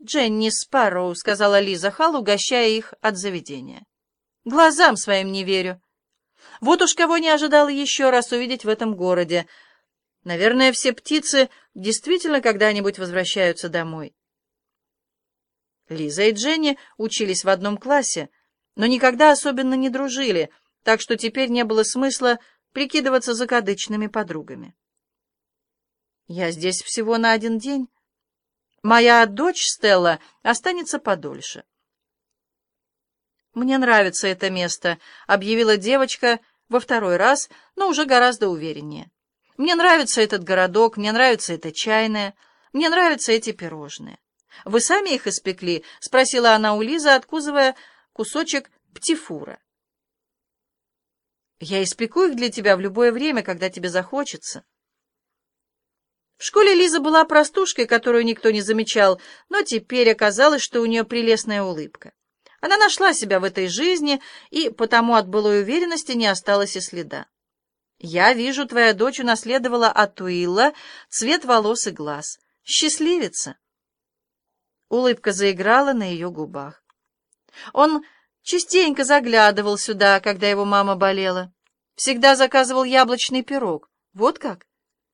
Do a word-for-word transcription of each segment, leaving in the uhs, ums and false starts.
Дженни Спарроу», — сказала Лиза Халл, угощая их от заведения. «Глазам своим не верю. Вот уж кого не ожидала еще раз увидеть в этом городе. Наверное, все птицы действительно когда-нибудь возвращаются домой». Лиза и Дженни учились в одном классе, но никогда особенно не дружили, так что теперь не было смысла прикидываться закадычными подругами. «Я здесь всего на один день. Моя дочь Стелла останется подольше». «Мне нравится это место», — объявила девочка во второй раз, но уже гораздо увереннее. «Мне нравится этот городок, мне нравится эта чайная, мне нравятся эти пирожные». «Вы сами их испекли?» — спросила она у Лизы, откусывая кусочек птифура. «Я испеку их для тебя в любое время, когда тебе захочется». В школе Лиза была простушкой, которую никто не замечал, но теперь оказалось, что у нее прелестная улыбка. Она нашла себя в этой жизни, и потому от былой уверенности не осталось и следа. «Я вижу, твоя дочь унаследовала от Уилла цвет волос и глаз. Счастливица!» Улыбка заиграла на ее губах. Он частенько заглядывал сюда, когда его мама болела. Всегда заказывал яблочный пирог. Вот как?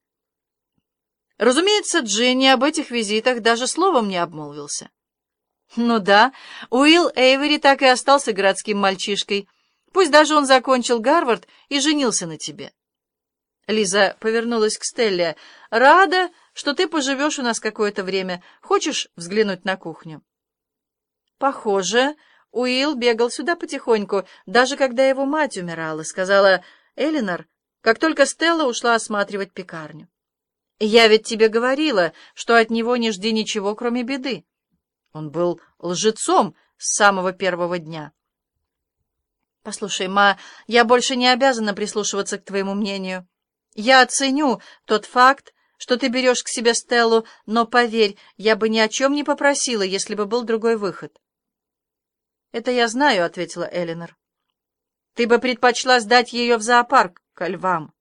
Разумеется, Дженни об этих визитах даже словом не обмолвился. Ну да, Уилл Эйвери так и остался городским мальчишкой. Пусть даже он закончил Гарвард и женился на тебе. Лиза повернулась к Стелле. «Рада, что ты поживешь у нас какое-то время. Хочешь взглянуть на кухню?» «Похоже, Уилл бегал сюда потихоньку, даже когда его мать умирала», — сказала Элинор, как только Стелла ушла осматривать пекарню. «Я ведь тебе говорила, что от него не жди ничего, кроме беды. Он был лжецом с самого первого дня». «Послушай, ма, я больше не обязана прислушиваться к твоему мнению. Я оценю тот факт, что ты берешь к себе Стеллу, но, поверь, я бы ни о чем не попросила, если бы был другой выход». «Это я знаю», — ответила Элинор. «Ты бы предпочла сдать ее в зоопарк ко львам».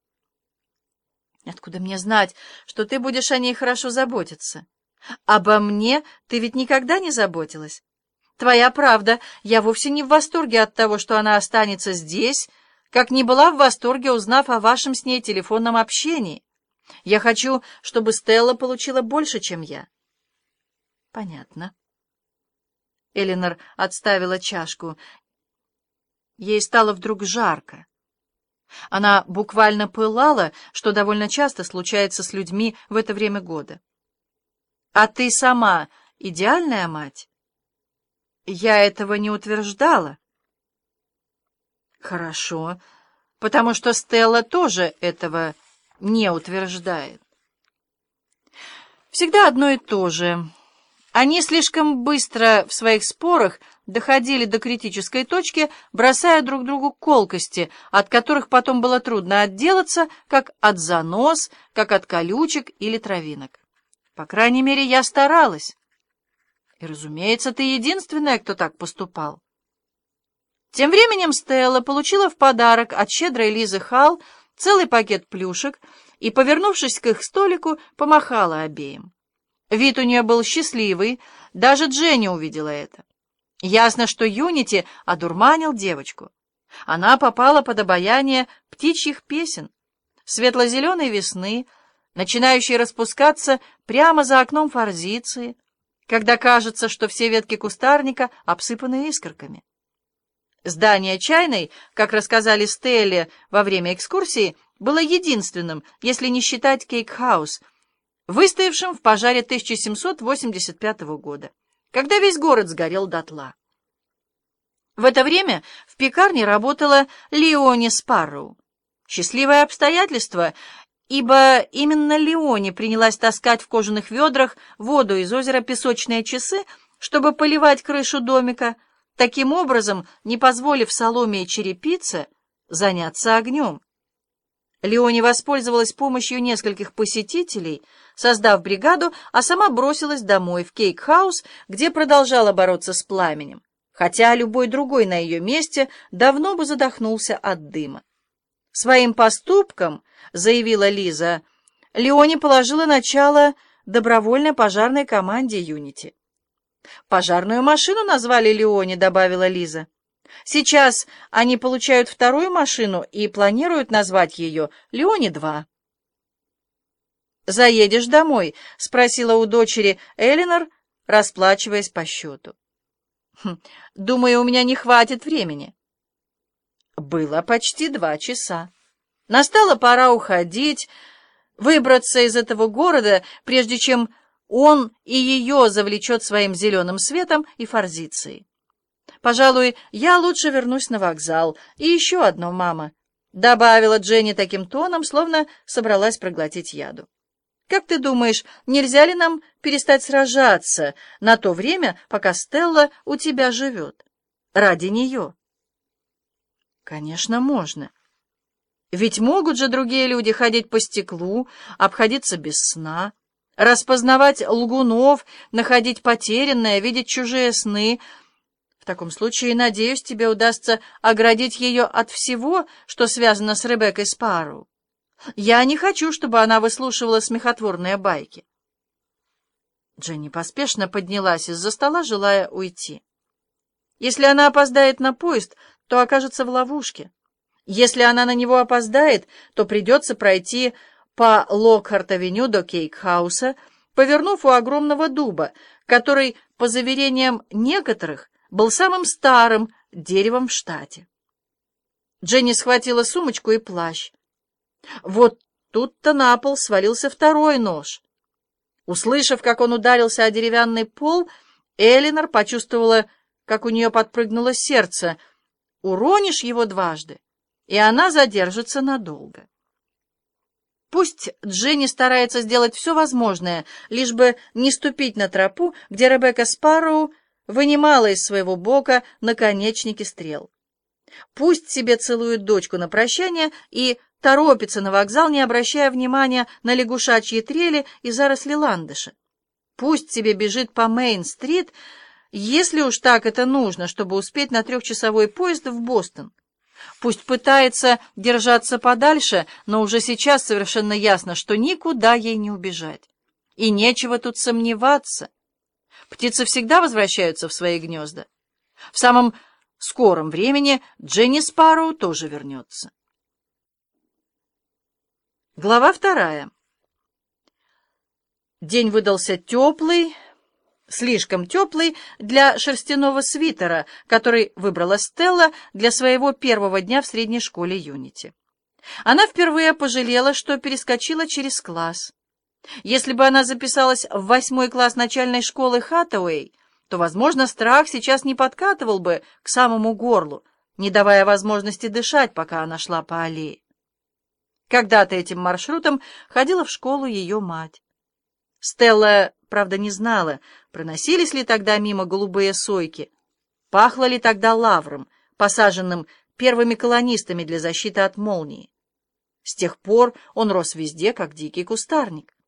«Откуда мне знать, что ты будешь о ней хорошо заботиться? Обо мне ты ведь никогда не заботилась. Твоя правда, я вовсе не в восторге от того, что она останется здесь, как не была в восторге, узнав о вашем с ней телефонном общении. Я хочу, чтобы Стелла получила больше, чем я». «Понятно». Элинор отставила чашку. Ей стало вдруг жарко. Она буквально пылала, что довольно часто случается с людьми в это время года. «А ты сама идеальная мать?» «Я этого не утверждала». «Хорошо, потому что Стелла тоже этого не утверждает». Всегда одно и то же. Они слишком быстро в своих спорах доходили до критической точки, бросая друг другу колкости, от которых потом было трудно отделаться, как от занос, как от колючек или травинок. По крайней мере, я старалась. И, разумеется, ты единственная, кто так поступал. Тем временем Стелла получила в подарок от щедрой Лизы Халл целый пакет плюшек и, повернувшись к их столику, помахала обеим. Вид у нее был счастливый, даже Дженни увидела это. Ясно, что Юнити одурманил девочку. Она попала под обаяние птичьих песен, светло-зеленой весны, начинающей распускаться прямо за окном форзиции, когда кажется, что все ветки кустарника обсыпаны искорками. Здание чайной, как рассказали Стелле во время экскурсии, было единственным, если не считать Кейк-хаус, выстоявшим в пожаре тысяча семьсот восемьдесят пятого года, когда весь город сгорел дотла. В это время в пекарне работала Леони Спарроу. Счастливое обстоятельство, ибо именно Леони принялась таскать в кожаных ведрах воду из озера Песочные часы, чтобы поливать крышу домика, таким образом не позволив соломе и черепице заняться огнем. Леони воспользовалась помощью нескольких посетителей, создав бригаду, а сама бросилась домой, в Кейк-хаус, где продолжала бороться с пламенем, хотя любой другой на ее месте давно бы задохнулся от дыма. Своим поступком, заявила Лиза, Леони положила начало добровольной пожарной команде «Юнити». «Пожарную машину назвали Леони», — добавила Лиза. «Сейчас они получают вторую машину и планируют назвать ее Леони-два». «Заедешь домой?» — спросила у дочери Элинор, расплачиваясь по счету. «Хм, думаю, у меня не хватит времени». Было почти два часа. Настала пора уходить, выбраться из этого города, прежде чем он и ее завлечет своим зеленым светом и форзицией. «Пожалуй, я лучше вернусь на вокзал. И еще одно, мама», — добавила Дженни таким тоном, словно собралась проглотить яду. «Как ты думаешь, нельзя ли нам перестать сражаться на то время, пока Стелла у тебя живет? Ради нее?» «Конечно, можно. Ведь могут же другие люди ходить по стеклу, обходиться без сна, распознавать лгунов, находить потерянное, видеть чужие сны. В таком случае, надеюсь, тебе удастся оградить ее от всего, что связано с Ребеккой Спарроу. Я не хочу, чтобы она выслушивала смехотворные байки». Дженни поспешно поднялась из-за стола, желая уйти. Если она опоздает на поезд, то окажется в ловушке. Если она на него опоздает, то придется пройти по Локхарт-авеню до Кейк-хауса, повернув у огромного дуба, который, по заверениям некоторых, был самым старым деревом в штате. Дженни схватила сумочку и плащ. Вот тут-то на пол свалился второй нож. Услышав, как он ударился о деревянный пол, Элинор почувствовала, как у нее подпрыгнуло сердце. Уронишь его дважды, и она задержится надолго. Пусть Дженни старается сделать все возможное, лишь бы не ступить на тропу, где Ребекка Спарроу вынимала из своего бока наконечники стрел. Пусть себе целует дочку на прощание и торопится на вокзал, не обращая внимания на лягушачьи трели и заросли ландыша. Пусть себе бежит по Мейн-стрит, если уж так это нужно, чтобы успеть на трехчасовой поезд в Бостон. Пусть пытается держаться подальше, но уже сейчас совершенно ясно, что никуда ей не убежать. И нечего тут сомневаться. Птицы всегда возвращаются в свои гнезда. В самом скором времени Дженни Спарроу тоже вернется. Глава вторая. День выдался теплый, слишком теплый для шерстяного свитера, который выбрала Стелла для своего первого дня в средней школе Юнити. Она впервые пожалела, что перескочила через класс. Если бы она записалась в восьмой класс начальной школы Хаттауэй, то, возможно, страх сейчас не подкатывал бы к самому горлу, не давая возможности дышать, пока она шла по аллее. Когда-то этим маршрутом ходила в школу ее мать. Стелла, правда, не знала, проносились ли тогда мимо голубые сойки, пахло ли тогда лавром, посаженным первыми колонистами для защиты от молнии. С тех пор он рос везде, как дикий кустарник.